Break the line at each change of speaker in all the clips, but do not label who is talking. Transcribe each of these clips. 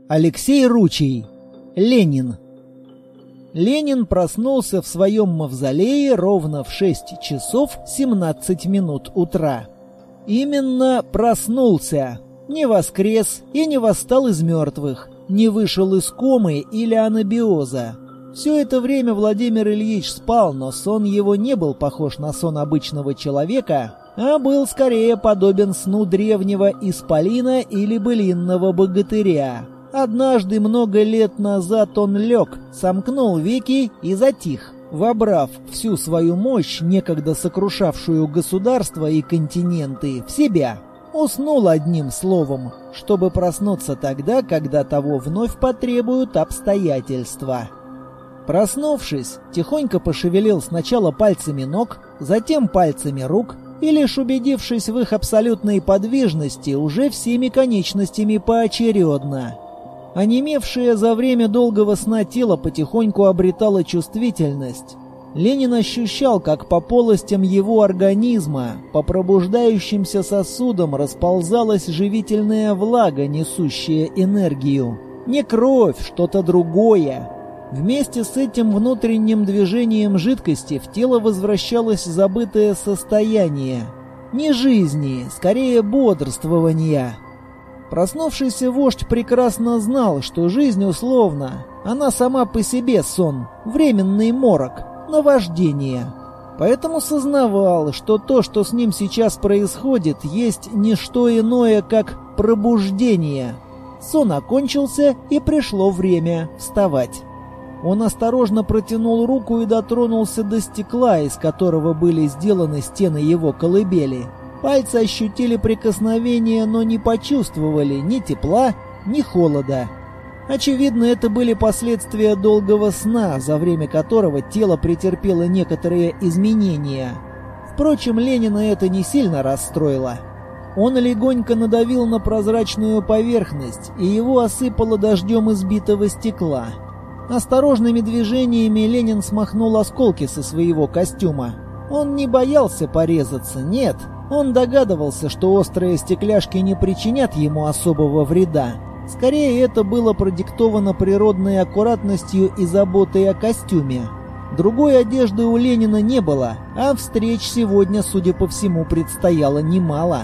Алексей Ручей. Ленин. Ленин проснулся в своем мавзолее ровно в 6 часов 17 минут утра. Именно проснулся. Не воскрес и не восстал из мертвых, не вышел из комы или анабиоза. Все это время Владимир Ильич спал, но сон его не был похож на сон обычного человека, а был скорее подобен сну древнего исполина или былинного богатыря. Однажды много лет назад он лег, сомкнул веки и затих, вобрав всю свою мощь, некогда сокрушавшую государства и континенты, в себя. Уснул одним словом, чтобы проснуться тогда, когда того вновь потребуют обстоятельства. Проснувшись, тихонько пошевелил сначала пальцами ног, затем пальцами рук, и лишь убедившись в их абсолютной подвижности, уже всеми конечностями поочередно. Онемевшее за время долгого сна тело потихоньку обретало чувствительность. Ленин ощущал, как по полостям его организма, по пробуждающимся сосудам расползалась живительная влага, несущая энергию. Не кровь, что-то другое. Вместе с этим внутренним движением жидкости в тело возвращалось забытое состояние. Не жизни, скорее бодрствования. Проснувшийся вождь прекрасно знал, что жизнь условна. Она сама по себе сон, временный морок, наваждение. Поэтому сознавал, что то, что с ним сейчас происходит, есть не что иное, как пробуждение. Сон окончился, и пришло время вставать. Он осторожно протянул руку и дотронулся до стекла, из которого были сделаны стены его колыбели. Пальцы ощутили прикосновение, но не почувствовали ни тепла, ни холода. Очевидно, это были последствия долгого сна, за время которого тело претерпело некоторые изменения. Впрочем, Ленина это не сильно расстроило. Он легонько надавил на прозрачную поверхность, и его осыпало дождем избитого стекла. Осторожными движениями Ленин смахнул осколки со своего костюма. Он не боялся порезаться, нет. Он догадывался, что острые стекляшки не причинят ему особого вреда. Скорее, это было продиктовано природной аккуратностью и заботой о костюме. Другой одежды у Ленина не было, а встреч сегодня, судя по всему, предстояло немало.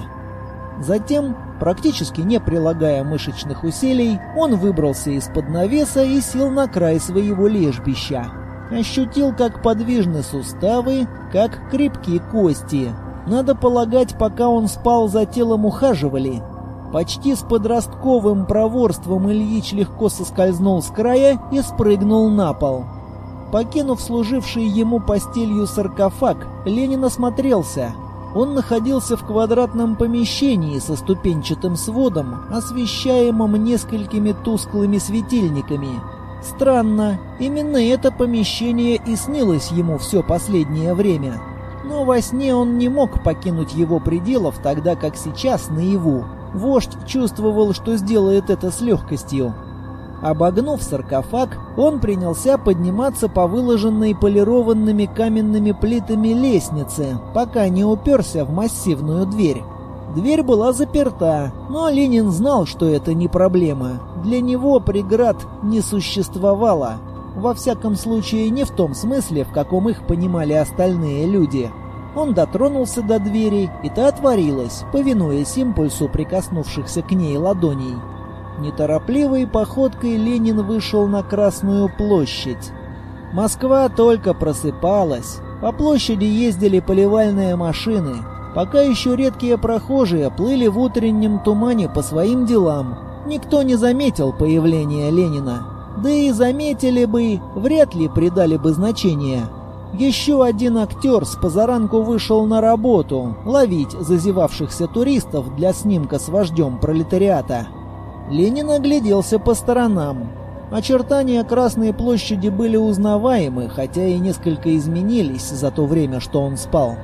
Затем, практически не прилагая мышечных усилий, он выбрался из-под навеса и сел на край своего лежбища. Ощутил, как подвижны суставы, как крепки кости. Надо полагать, пока он спал, за телом ухаживали. Почти с подростковым проворством Ильич легко соскользнул с края и спрыгнул на пол. Покинув служивший ему постелью саркофаг, Ленин осмотрелся. Он находился в квадратном помещении со ступенчатым сводом, освещаемым несколькими тусклыми светильниками. Странно, именно это помещение и снилось ему все последнее время. Но во сне он не мог покинуть его пределов, тогда как сейчас, наяву. Вождь чувствовал, что сделает это с легкостью. Обогнув саркофаг, он принялся подниматься по выложенной полированными каменными плитами лестнице, пока не уперся в массивную дверь. Дверь была заперта, но Ленин знал, что это не проблема. Для него преград не существовало. Во всяком случае, не в том смысле, в каком их понимали остальные люди. Он дотронулся до двери, и та отворилась, повинуясь импульсу прикоснувшихся к ней ладоней. Неторопливой походкой Ленин вышел на Красную площадь. Москва только просыпалась. По площади ездили поливальные машины. Пока еще редкие прохожие плыли в утреннем тумане по своим делам. Никто не заметил появления Ленина. Да и заметили бы, вряд ли придали бы значение. Еще один актер с позаранку вышел на работу, ловить зазевавшихся туристов для снимка с вождем пролетариата. Ленин огляделся по сторонам. Очертания Красной площади были узнаваемы, хотя и несколько изменились за то время, что он спал.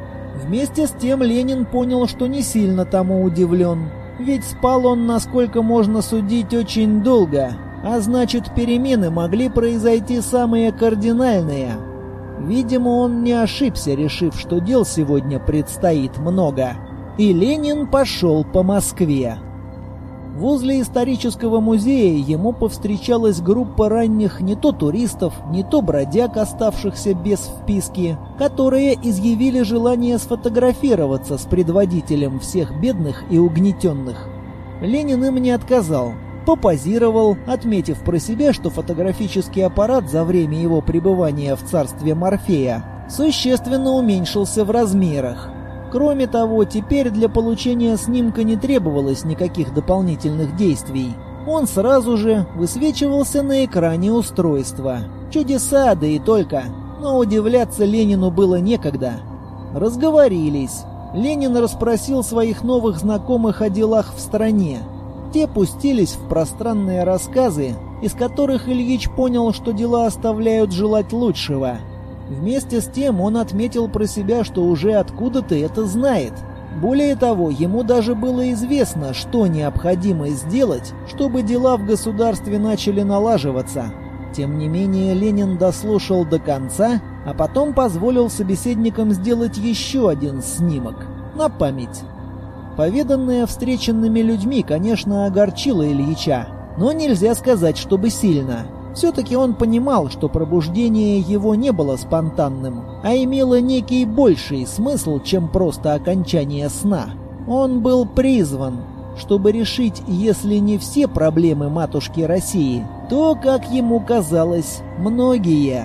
Вместе с тем Ленин понял, что не сильно тому удивлен. Ведь спал он, насколько можно судить, очень долго, а значит, перемены могли произойти самые кардинальные. Видимо, он не ошибся, решив, что дел сегодня предстоит много. И Ленин пошел по Москве. Возле исторического музея ему повстречалась группа ранних не то туристов, не то бродяг, оставшихся без вписки, которые изъявили желание сфотографироваться с предводителем всех бедных и угнетенных. Ленин им не отказал. Попозировал, отметив про себя, что фотографический аппарат за время его пребывания в царстве Морфея существенно уменьшился в размерах. Кроме того, теперь для получения снимка не требовалось никаких дополнительных действий. Он сразу же высвечивался на экране устройства. Чудеса, да и только. Но удивляться Ленину было некогда. Разговорились. Ленин расспросил своих новых знакомых о делах в стране. Те пустились в пространные рассказы, из которых Ильич понял, что дела оставляют желать лучшего. Вместе с тем он отметил про себя, что уже откуда-то это знает. Более того, ему даже было известно, что необходимо сделать, чтобы дела в государстве начали налаживаться. Тем не менее, Ленин дослушал до конца, а потом позволил собеседникам сделать еще один снимок. На память. Поведанное встреченными людьми, конечно, огорчило Ильича, но нельзя сказать, чтобы сильно. Все-таки он понимал, что пробуждение его не было спонтанным, а имело некий больший смысл, чем просто окончание сна. Он был призван, чтобы решить, если не все проблемы матушки России, то, как ему казалось, многие.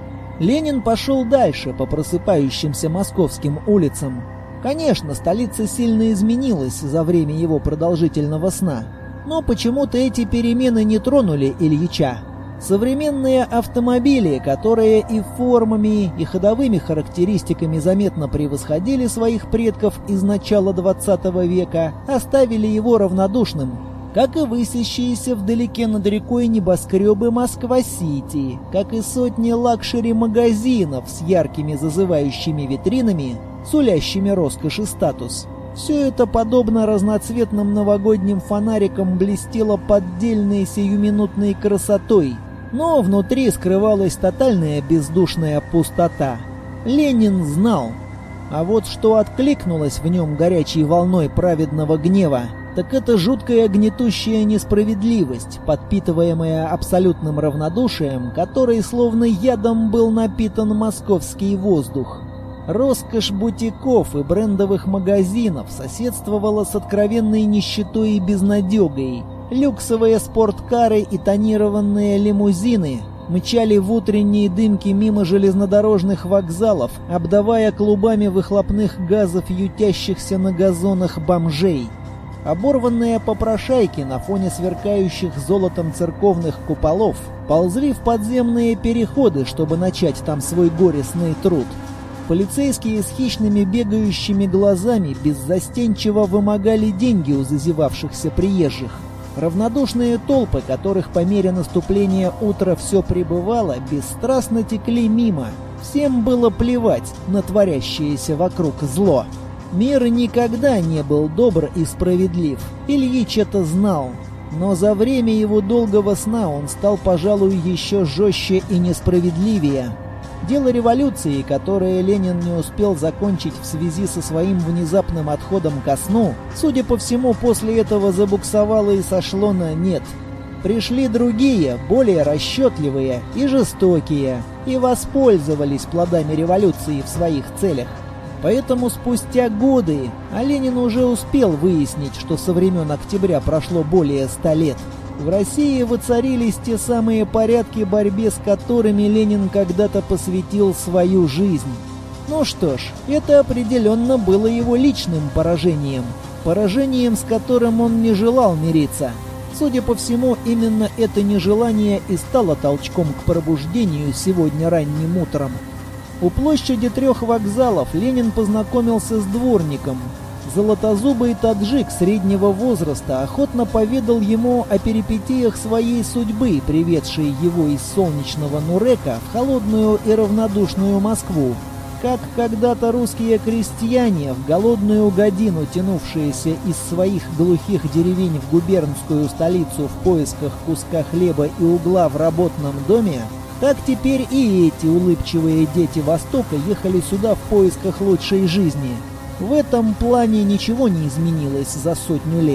Ленин пошел дальше по просыпающимся московским улицам. Конечно, столица сильно изменилась за время его продолжительного сна, но почему-то эти перемены не тронули Ильича. Современные автомобили, которые и формами, и ходовыми характеристиками заметно превосходили своих предков из начала 20 века, оставили его равнодушным, как и высящиеся вдалеке над рекой небоскребы Москва-Сити, как и сотни лакшери-магазинов с яркими зазывающими витринами, сулящими роскошь и статус. Все это, подобно разноцветным новогодним фонарикам, блестело поддельной сиюминутной красотой, но внутри скрывалась тотальная бездушная пустота. Ленин знал. А вот что откликнулось в нем горячей волной праведного гнева, так это жуткая гнетущая несправедливость, подпитываемая абсолютным равнодушием, которой словно ядом был напитан московский воздух. Роскошь бутиков и брендовых магазинов соседствовала с откровенной нищетой и безнадегой. Люксовые спорткары и тонированные лимузины мчали в утренние дымки мимо железнодорожных вокзалов, обдавая клубами выхлопных газов ютящихся на газонах бомжей. Оборванные попрошайки на фоне сверкающих золотом церковных куполов ползли в подземные переходы, чтобы начать там свой горестный труд. Полицейские с хищными бегающими глазами беззастенчиво вымогали деньги у зазевавшихся приезжих. Равнодушные толпы, которых по мере наступления утра все прибывало, бесстрастно текли мимо. Всем было плевать на творящееся вокруг зло. Мир никогда не был добр и справедлив. Ильич это знал. Но за время его долгого сна он стал, пожалуй, еще жестче и несправедливее. Дело революции, которое Ленин не успел закончить в связи со своим внезапным отходом ко сну, судя по всему, после этого забуксовало и сошло на нет. Пришли другие, более расчетливые и жестокие, и воспользовались плодами революции в своих целях. Поэтому спустя годы, а Ленин уже успел выяснить, что со времен октября прошло более 100 лет, в России воцарились те самые порядки, борьбе с которыми Ленин когда-то посвятил свою жизнь. Ну что ж, это определенно было его личным поражением. Поражением, с которым он не желал мириться. Судя по всему, именно это нежелание и стало толчком к пробуждению сегодня ранним утром. У площади 3 вокзалов Ленин познакомился с дворником. Золотозубый таджик среднего возраста охотно поведал ему о перипетиях своей судьбы, приведшей его из солнечного Нурека в холодную и равнодушную Москву. Как когда-то русские крестьяне, в голодную годину тянувшиеся из своих глухих деревень в губернскую столицу в поисках куска хлеба и угла в работном доме, так теперь и эти улыбчивые дети Востока ехали сюда в поисках лучшей жизни. В этом плане ничего не изменилось за 100 лет.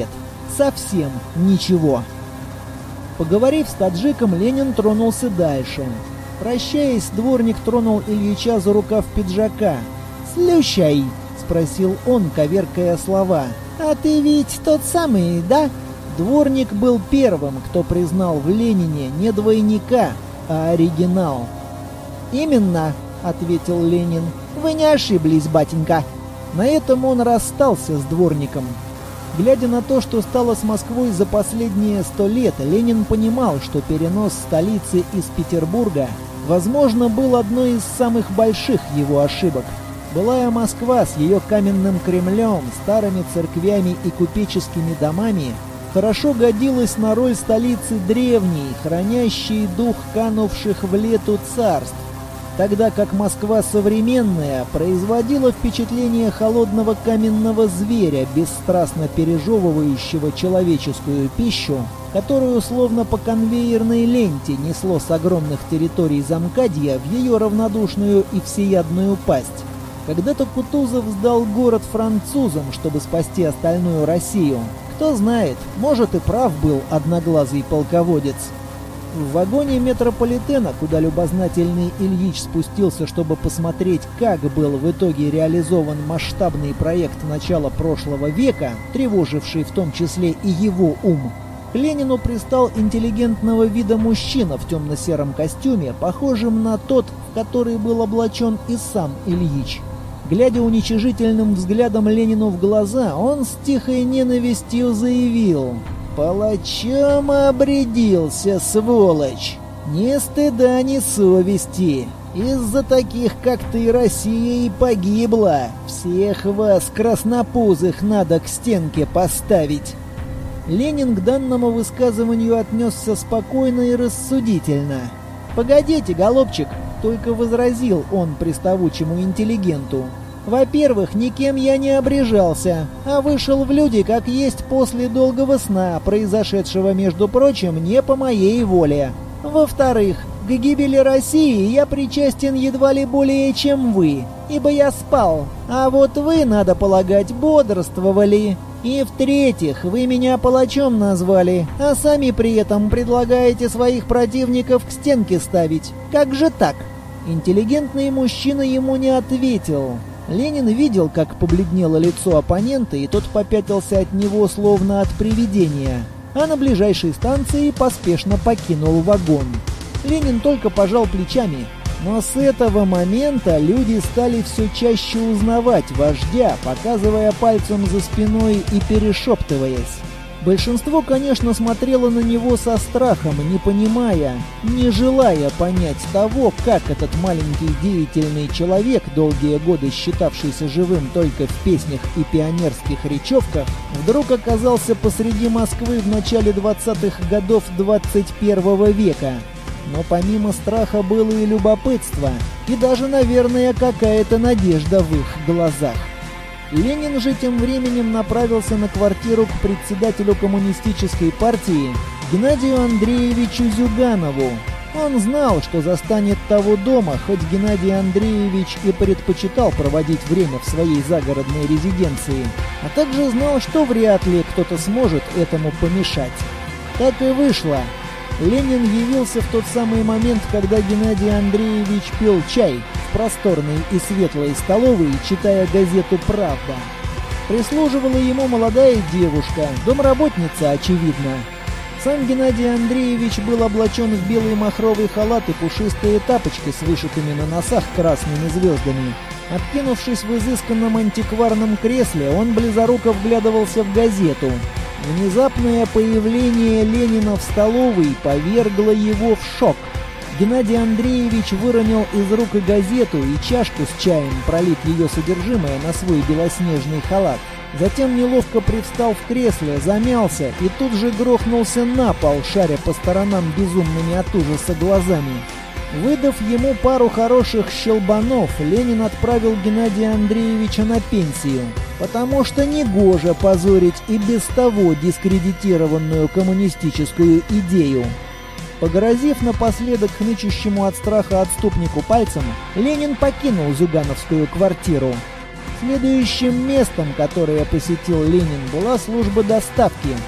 совсем ничего. Поговорив с таджиком, Ленин тронулся дальше. Прощаясь, дворник тронул Ильича за рукав пиджака. «Слющай!» — спросил он, коверкая слова. «А ты ведь тот самый, да?» Дворник был первым, кто признал в Ленине не двойника, а оригинал. «Именно», — ответил Ленин. «Вы не ошиблись, батенька». На этом он расстался с дворником. Глядя на то, что стало с Москвой за последние 100 лет, Ленин понимал, что перенос столицы из Петербурга, возможно, был одной из самых больших его ошибок. Былая Москва с ее каменным Кремлем, старыми церквями и купеческими домами хорошо годилась на роль столицы древней, хранящей дух канувших в лету царств, тогда как Москва современная производила впечатление холодного каменного зверя, бесстрастно пережевывающего человеческую пищу, которую словно по конвейерной ленте несло с огромных территорий Замкадья в ее равнодушную и всеядную пасть. Когда-то Кутузов сдал город французам, чтобы спасти остальную Россию. Кто знает, может и прав был одноглазый полководец. В вагоне метрополитена, куда любознательный Ильич спустился, чтобы посмотреть, как был в итоге реализован масштабный проект начала прошлого века, тревоживший в том числе и его ум, к Ленину пристал интеллигентного вида мужчина в темно-сером костюме, похожим на тот, в который был облачен и сам Ильич. Глядя уничижительным взглядом Ленину в глаза, он с тихой ненавистью заявил: «Палачом обрядился, сволочь! Ни стыда, ни совести! Из-за таких, как ты, Россия и погибла! Всех вас, краснопузых, надо к стенке поставить!» Ленин к данному высказыванию отнесся спокойно и рассудительно. «Погодите, голубчик!» — только возразил он приставучему интеллигенту. «Во-первых, никем я не обрежался, а вышел в люди как есть после долгого сна, произошедшего, между прочим, не по моей воле. Во-вторых, к гибели России я причастен едва ли более, чем вы, ибо я спал, а вот вы, надо полагать, бодрствовали. И в-третьих, вы меня палачом назвали, а сами при этом предлагаете своих противников к стенке ставить. Как же так?» Интеллигентный мужчина ему не ответил. Ленин видел, как побледнело лицо оппонента, и тот попятился от него словно от привидения, а на ближайшей станции поспешно покинул вагон. Ленин только пожал плечами. Но с этого момента люди стали все чаще узнавать вождя, показывая пальцем за спиной и перешептываясь. Большинство, конечно, смотрело на него со страхом, не понимая, не желая понять того, как этот маленький деятельный человек, долгие годы считавшийся живым только в песнях и пионерских речевках, вдруг оказался посреди Москвы в начале 20-х годов 21 века. Но помимо страха было и любопытство, и даже, наверное, какая-то надежда в их глазах. Ленин же тем временем направился на квартиру к председателю коммунистической партии Геннадию Андреевичу Зюганову. Он знал, что застанет того дома, хоть Геннадий Андреевич и предпочитал проводить время в своей загородной резиденции, а также знал, что вряд ли кто-то сможет этому помешать. Так и вышло. Ленин явился в тот самый момент, когда Геннадий Андреевич пил чай в просторной и светлой столовой, читая газету «Правда». Прислуживала ему молодая девушка, домработница, очевидно. Сам Геннадий Андреевич был облачен в белый махровый халат и пушистые тапочки с вышитыми на носах красными звездами. Откинувшись в изысканном антикварном кресле, он близоруко вглядывался в газету. Внезапное появление Ленина в столовой повергло его в шок. Геннадий Андреевич выронил из рук и газету, и чашку с чаем, пролив ее содержимое на свой белоснежный халат. Затем неловко привстал в кресле, замялся и тут же грохнулся на пол, шаря по сторонам безумными от ужаса глазами. Выдав ему пару хороших щелбанов, Ленин отправил Геннадия Андреевича на пенсию, потому что негоже позорить и без того дискредитированную коммунистическую идею. Погрозив напоследок хнычущему от страха отступнику пальцем, Ленин покинул Зюгановскую квартиру. Следующим местом, которое посетил Ленин, была служба доставки.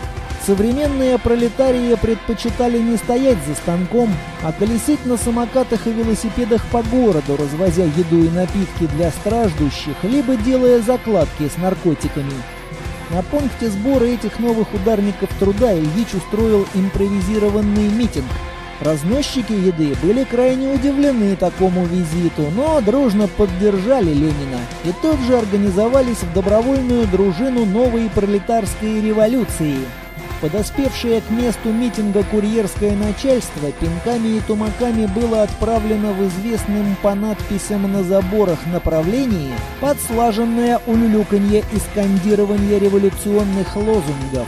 Современные пролетарии предпочитали не стоять за станком, а колесить на самокатах и велосипедах по городу, развозя еду и напитки для страждущих, либо делая закладки с наркотиками. На пункте сбора этих новых ударников труда Ильич устроил импровизированный митинг. Разносчики еды были крайне удивлены такому визиту, но дружно поддержали Ленина и тут же организовались в добровольную дружину новой пролетарской революции. Подоспевшее к месту митинга курьерское начальство пинками и тумаками было отправлено в известном по надписям на заборах направлении под слаженное улюлюканье и скандирование революционных лозунгов.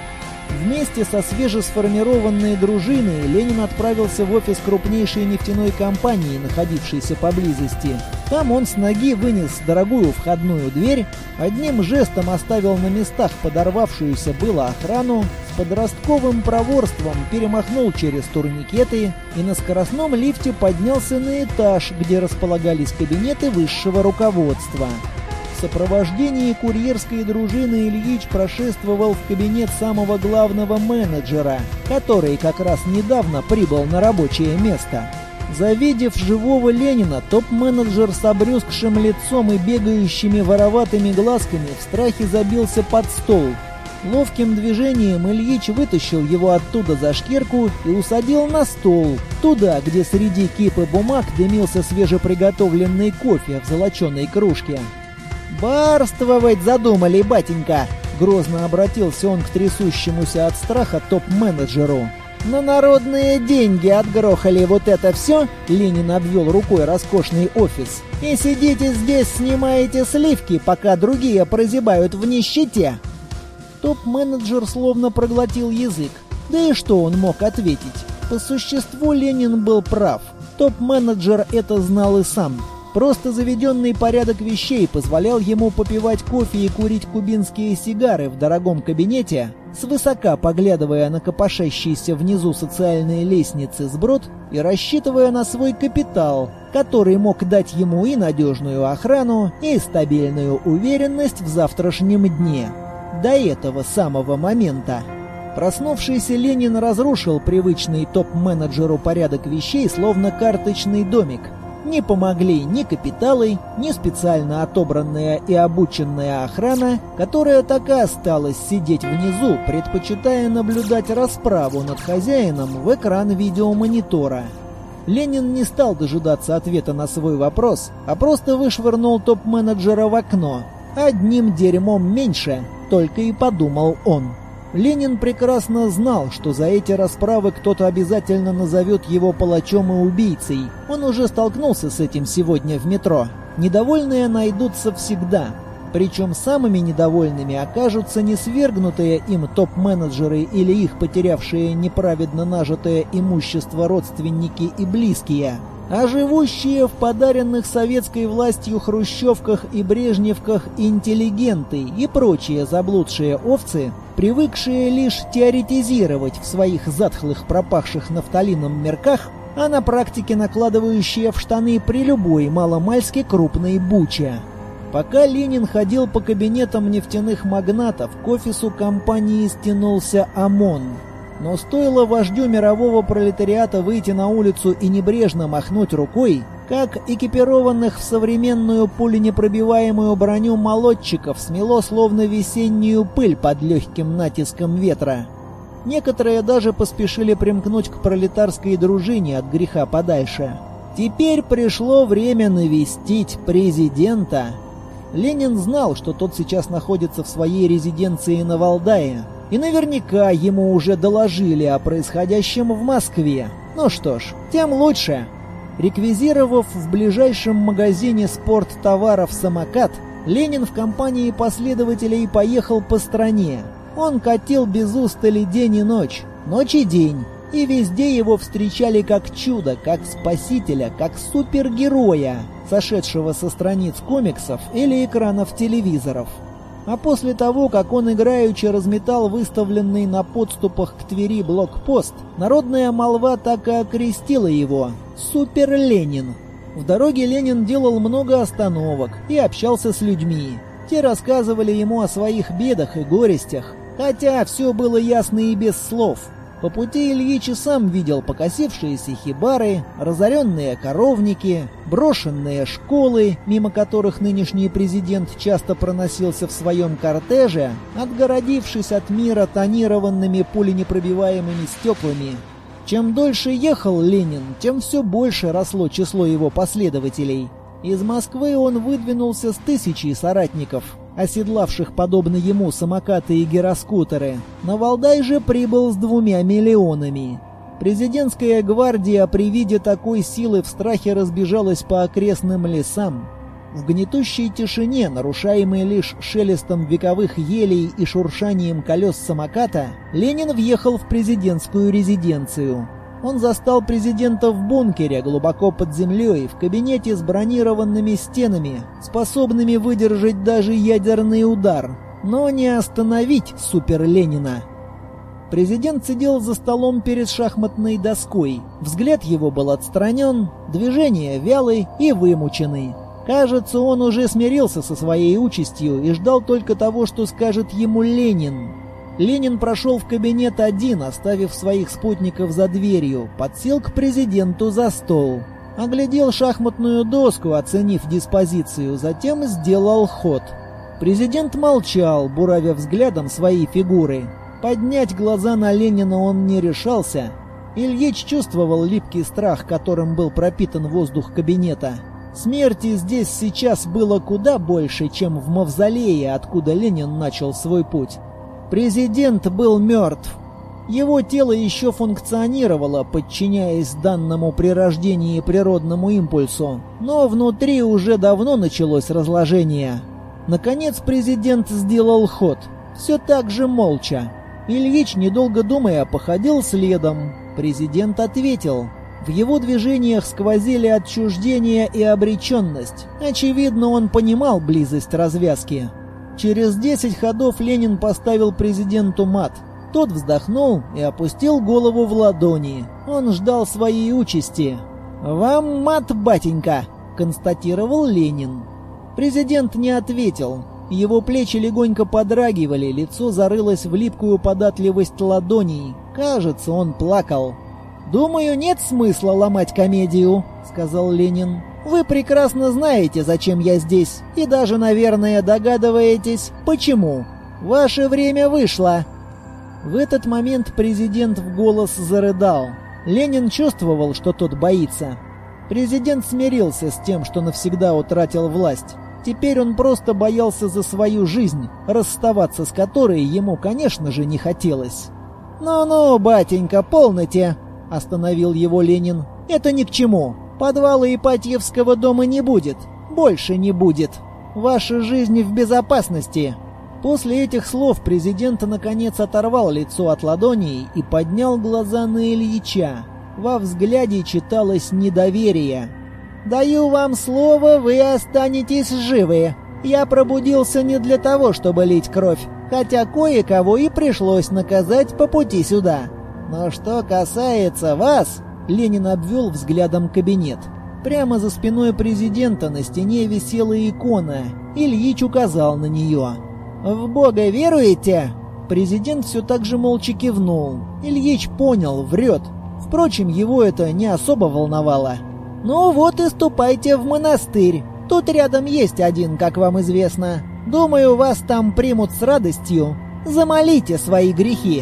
Вместе со свежесформированной дружиной Ленин отправился в офис крупнейшей нефтяной компании, находившейся поблизости. Там он с ноги вынес дорогую входную дверь, одним жестом оставил на местах подорвавшуюся было охрану, с подростковым проворством перемахнул через турникеты и на скоростном лифте поднялся на этаж, где располагались кабинеты высшего руководства. В сопровождении курьерской дружины Ильич прошествовал в кабинет самого главного менеджера, который как раз недавно прибыл на рабочее место. Завидев живого Ленина, топ-менеджер с обрюзгшим лицом и бегающими вороватыми глазками в страхе забился под стол. Ловким движением Ильич вытащил его оттуда за шкирку и усадил на стол, туда, где среди кипы бумаг дымился свежеприготовленный кофе в золоченой кружке. «Барствовать задумали, батенька!» — грозно обратился он к трясущемуся от страха топ-менеджеру. «На народные деньги отгрохали вот это все?» — Ленин обвел рукой роскошный офис. «И сидите здесь, снимаете сливки, пока другие прозябают в нищете!» Топ-менеджер словно проглотил язык. Да и что он мог ответить? По существу Ленин был прав. Топ-менеджер это знал и сам. Просто заведенный порядок вещей позволял ему попивать кофе и курить кубинские сигары в дорогом кабинете, свысока поглядывая на копошащиеся внизу социальные лестницы сброд и рассчитывая на свой капитал, который мог дать ему и надежную охрану, и стабильную уверенность в завтрашнем дне. До этого самого момента. Проснувшийся Ленин разрушил привычный топ-менеджеру порядок вещей, словно карточный домик. Не помогли ни капиталы, ни специально отобранная и обученная охрана, которая так и осталась сидеть внизу, предпочитая наблюдать расправу над хозяином в экран видеомонитора. Ленин не стал дожидаться ответа на свой вопрос, а просто вышвырнул топ-менеджера в окно. «Одним дерьмом меньше», — только и подумал он. Ленин прекрасно знал, что за эти расправы кто-то обязательно назовет его палачом и убийцей. Он уже столкнулся с этим сегодня в метро. Недовольные найдутся всегда. Причем самыми недовольными окажутся не свергнутые им топ-менеджеры или их потерявшие неправедно нажитое имущество родственники и близкие, а живущие в подаренных советской властью хрущевках и брежневках интеллигенты и прочие заблудшие овцы, привыкшие лишь теоретизировать в своих затхлых пропахших нафталином мерках, а на практике накладывающие в штаны при любой маломальски крупной буче. Пока Ленин ходил по кабинетам нефтяных магнатов, к офису компании стянулся ОМОН. Но стоило вождю мирового пролетариата выйти на улицу и небрежно махнуть рукой, как экипированных в современную пуленепробиваемую броню молодчиков смело словно весеннюю пыль под легким натиском ветра. Некоторые даже поспешили примкнуть к пролетарской дружине от греха подальше. Теперь пришло время навестить президента. Ленин знал, что тот сейчас находится в своей резиденции на Валдае. И наверняка ему уже доложили о происходящем в Москве. Ну что ж, тем лучше. Реквизировав в ближайшем магазине спорттоваров самокат, Ленин в компании последователей поехал по стране. Он катил без устали день и ночь и день. И везде его встречали как чудо, как спасителя, как супергероя, сошедшего со страниц комиксов или экранов телевизоров. А после того, как он играючи разметал выставленный на подступах к Твери блокпост, народная молва так и окрестила его «Супер Ленин». В дороге Ленин делал много остановок и общался с людьми. Те рассказывали ему о своих бедах и горестях. Хотя все было ясно и без слов. По пути Ильич и сам видел покосившиеся хибары, разоренные коровники, брошенные школы, мимо которых нынешний президент часто проносился в своем кортеже, отгородившись от мира тонированными пуленепробиваемыми стеклами. Чем дольше ехал Ленин, тем все больше росло число его последователей. Из Москвы он выдвинулся с 1000 соратников, оседлавших подобно ему самокаты и гироскутеры. На Валдай же прибыл с 2 миллионами. Президентская гвардия при виде такой силы в страхе разбежалась по окрестным лесам. В гнетущей тишине, нарушаемой лишь шелестом вековых елей и шуршанием колес самоката, Ленин въехал в президентскую резиденцию. Он застал президента в бункере, глубоко под землей, в кабинете с бронированными стенами, способными выдержать даже ядерный удар, но не остановить супер-Ленина. Президент сидел за столом перед шахматной доской. Взгляд его был отстранен, движения вялый и вымученный. Кажется, он уже смирился со своей участью и ждал только того, что скажет ему Ленин. Ленин прошел в кабинет один, оставив своих спутников за дверью, подсел к президенту за стол. Оглядел шахматную доску, оценив диспозицию, затем сделал ход. Президент молчал, буравя взглядом свои фигуры. Поднять глаза на Ленина он не решался. Ильич чувствовал липкий страх, которым был пропитан воздух кабинета. Смерти здесь сейчас было куда больше, чем в мавзолее, откуда Ленин начал свой путь. Президент был мертв. Его тело еще функционировало, подчиняясь данному при рождении природному импульсу, но внутри уже давно началось разложение. Наконец президент сделал ход, все так же молча. Ильич, недолго думая, походил следом. Президент ответил. В его движениях сквозили отчуждение и обреченность. Очевидно, он понимал близость развязки. Через 10 ходов Ленин поставил президенту мат. Тот вздохнул и опустил голову в ладони. Он ждал своей участи. «Вам мат, батенька», — констатировал Ленин. Президент не ответил. Его плечи легонько подрагивали, лицо зарылось в липкую податливость ладоней. Кажется, он плакал. «Думаю, нет смысла ломать комедию», — сказал Ленин. «Вы прекрасно знаете, зачем я здесь, и даже, наверное, догадываетесь, почему. Ваше время вышло». В этот момент президент в голос зарыдал. Ленин чувствовал, что тот боится. Президент смирился с тем, что навсегда утратил власть. Теперь он просто боялся за свою жизнь, расставаться с которой ему, конечно же, не хотелось. «Ну-ну, батенька, полноте!» — остановил его Ленин. «Это ни к чему. Подвала Ипатьевского дома не будет. Больше не будет. Ваша жизнь в безопасности». После этих слов президент наконец оторвал лицо от ладоней и поднял глаза на Ильича. Во взгляде читалось недоверие. «Даю вам слово, вы останетесь живы. Я пробудился не для того, чтобы лить кровь, хотя кое-кого и пришлось наказать по пути сюда. Но что касается вас...» Ленин обвел взглядом кабинет. Прямо за спиной президента на стене висела икона. Ильич указал на нее. «В Бога веруете?» Президент все так же молча кивнул. Ильич понял, врет. Впрочем, его это не особо волновало. «Ну вот и ступайте в монастырь. Тут рядом есть один, как вам известно. Думаю, вас там примут с радостью. Замолите свои грехи».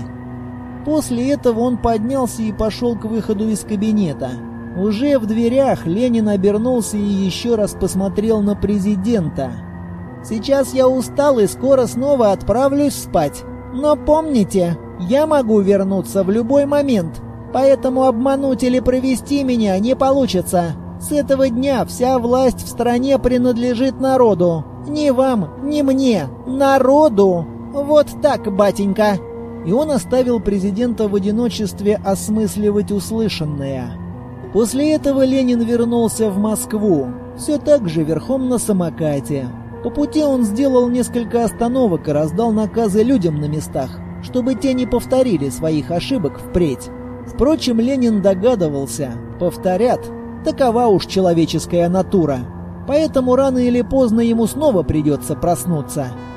После этого он поднялся и пошел к выходу из кабинета. Уже в дверях Ленин обернулся и еще раз посмотрел на президента. «Сейчас я устал и скоро снова отправлюсь спать. Но помните, я могу вернуться в любой момент, поэтому обмануть или провести меня не получится. С этого дня вся власть в стране принадлежит народу. Ни вам, ни мне, народу. Вот так, батенька». И он оставил президента в одиночестве осмысливать услышанное. После этого Ленин вернулся в Москву, все так же верхом на самокате. По пути он сделал несколько остановок и раздал наказы людям на местах, чтобы те не повторили своих ошибок впредь. Впрочем, Ленин догадывался, повторят, такова уж человеческая натура. Поэтому рано или поздно ему снова придется проснуться.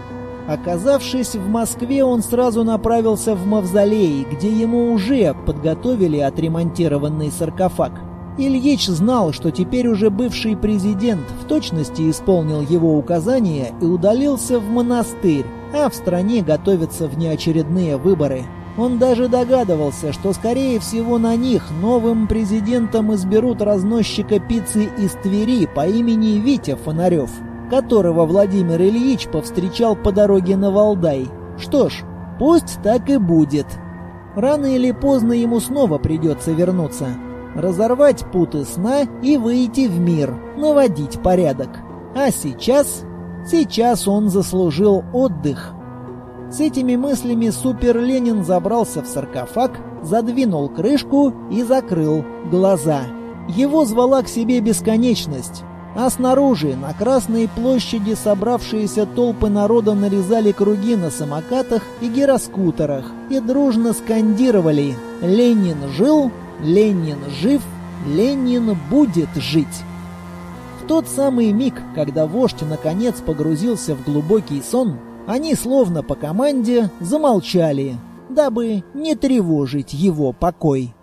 Оказавшись в Москве, он сразу направился в мавзолей, где ему уже подготовили отремонтированный саркофаг. Ильич знал, что теперь уже бывший президент в точности исполнил его указания и удалился в монастырь, а в стране готовятся внеочередные выборы. Он даже догадывался, что, скорее всего, на них новым президентом изберут разносчика пиццы из Твери по имени Витя Фонарев, которого Владимир Ильич повстречал по дороге на Валдай. Что ж, пусть так и будет. Рано или поздно ему снова придется вернуться. Разорвать путы сна и выйти в мир, наводить порядок. А сейчас он заслужил отдых. С этими мыслями Супер Ленин забрался в саркофаг, задвинул крышку и закрыл глаза. Его звала к себе бесконечность. А снаружи, на Красной площади, собравшиеся толпы народа нарезали круги на самокатах и гироскутерах и дружно скандировали: «Ленин жил, Ленин жив, Ленин будет жить». В тот самый миг, когда вождь наконец погрузился в глубокий сон, они словно по команде замолчали, дабы не тревожить его покой.